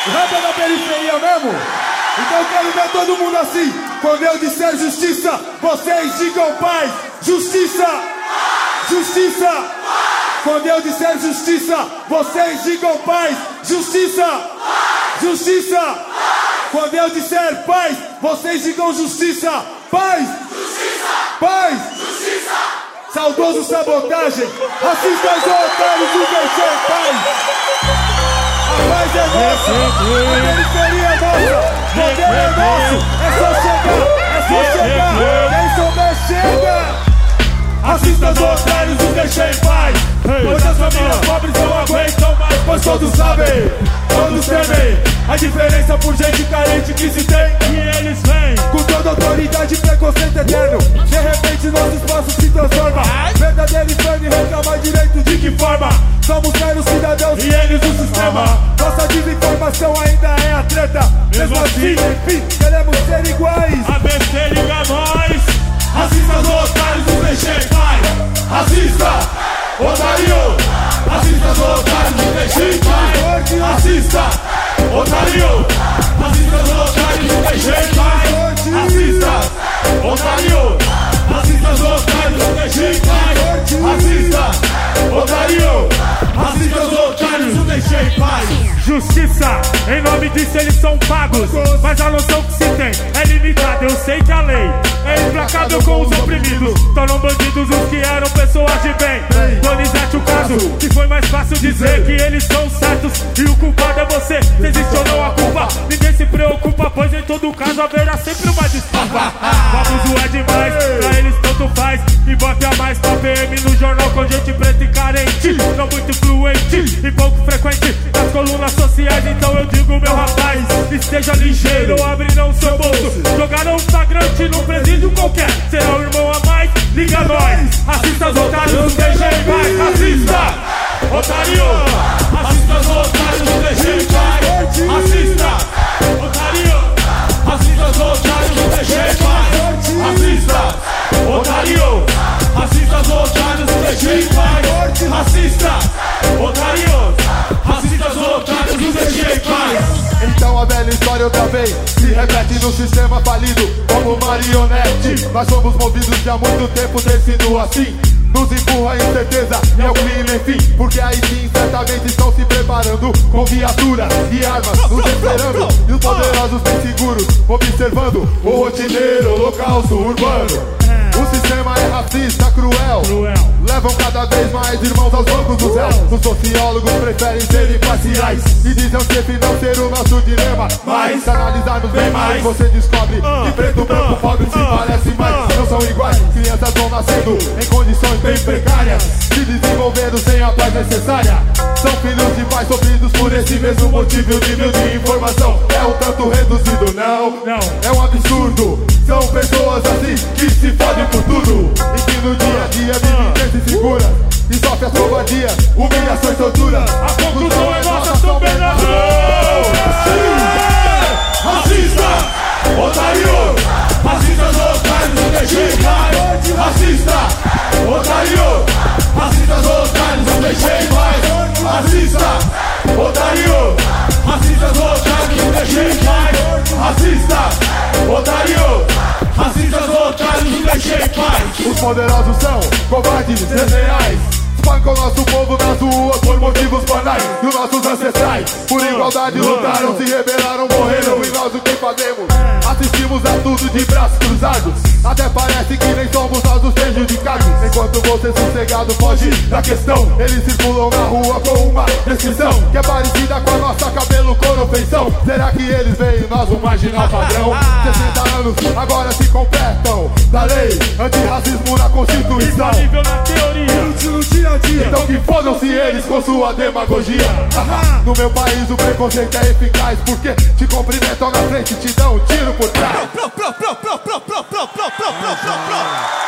Rap é da periferia mesmo? Então eu quero ver todo mundo assim. Quando eu disser justiça, vocês digam paz. Justiça! Justiça! Quando eu disser justiça, vocês digam paz. Justiça! Justiça! Quando eu disser paz, vocês digam justiça. Paz! Justiça! Paz! Justiça! Saudoso Sabotagem, assistam os otários do Deixei Paz. A paz é nossa, a periferia é nossa, poder é nosso, é só chegar, quem souber chega. Assista os otários do Deixei em Paz, pois as famílias pobres não aguentam mais, pois todos sabem, todos temem a diferença por gente carente que se tem. E eles vêm com toda autoridade e preconceito eterno. De repente nosso espaço se transforma. Verdadeiro inferno e reclamar direito de que forma? Somos meros cidadãos e eles o sistema. Nossa desinformação ainda é a treta. Mesmo assim, enfim, queremos ser iguais. ABC liga nós. Assista os otários do Deixei em Paz. Assista, otário. Assista os otários do Deixei em Paz. Assista, otário. Assista os otários do Deixei em Paz. Assista, otário. Assista os otários do Deixei em Paz. Assista, otário. Assista os otários do Deixei em Paz. Justiça, em nome disso eles são pagos, mas a noção que se tem é limitada. Eu sei que a lei é implacável com os oprimidos. Tornam bandidos os que eram pessoas de bem. Donizete o caso, que foi mais fácil dizer que eles são certos e o culpado é você. Se existe ou não a culpa, ninguém se preocupa, pois em todo caso haverá sempre uma desculpa. O abuso é demais, pra eles tanto faz. E bote a mais pra PM no jornal com gente preta e carente, não muito fluente e pouco frequente nas colunas sociais. Então eu digo, meu rapaz, esteja ligeiro, abre não seu bolso. Jogaram um flagrante num presídio qualquer, será o irmão a mais? Liga nós. Assista os otários do Deixei em Paz. Assista, otário. Assista os otários do Deixei em Paz. Assista, otário. Assista os otários do Deixei em Paz. Assista, otário. Assista os otários do Deixei em Paz. Assista, otário. Assista os otários do Deixei em Paz. Então a velha história outra vez se repete no sistema falido como marionete. Nós somos movidos de há muito tempo tecido assim. Nos empurra a incerteza e é o clima, enfim. Porque aí sim, certamente estão se preparando com viaturas e armas, nos esperando. E os poderosos bem seguros, observando o rotineiro, holocausto urbano. O sistema é racista, cruel. Levam cada vez mais irmãos aos bancos do céu. Os sociólogos preferem ser imparciais e dizem ser financeiro o nosso dilema. Mas se analisarmos bem mais, você descobre que preto, branco, pobre se parecem mais. Não são iguais, crianças vão nascendo em condições bem precárias, se desenvolvendo sem a paz necessária. São filhos de pais sofridos por esse mesmo motivo. O nível de informação é um tanto reduzido, não. É um absurdo. São pessoas assim que se fodem por tudo e que no dia a dia vivem insegura e sofrem a covardia, humilhações, tortura. A conclusão é nossa, São Bernardo. Racista, otário. Assista os otários do Deixei em Paz. Racista, otário. Assista os otários do Deixei em Paz. Assista, otário. Assista os otários do Deixei em Paz. Assista, otário. Assista os otários do Deixei em Paz. Os poderosos são covardes, desleais. Espancam nosso povo nas ruas por motivos banais. E os nossos ancestrais por igualdade lutaram, se rebelaram, morreram. E nós o que fazemos? Assistimos a tudo de braços cruzados. Até parece que nem somos nós os prejudicados. Enquanto você sossegado foge da questão, eles circulam na rua com uma descrição que é parecida com a nossa, cabelo, cor ou feição. Será que eles veem nós um marginal padrão? 60 anos agora se completam da lei antirracismo na Constituição. Nível na teoria, no dia a dia. Então que fodam-se eles com sua demagogia. No meu país o preconceito é eficaz, porque te cumprimentam na frente e te dão um tiro por trás.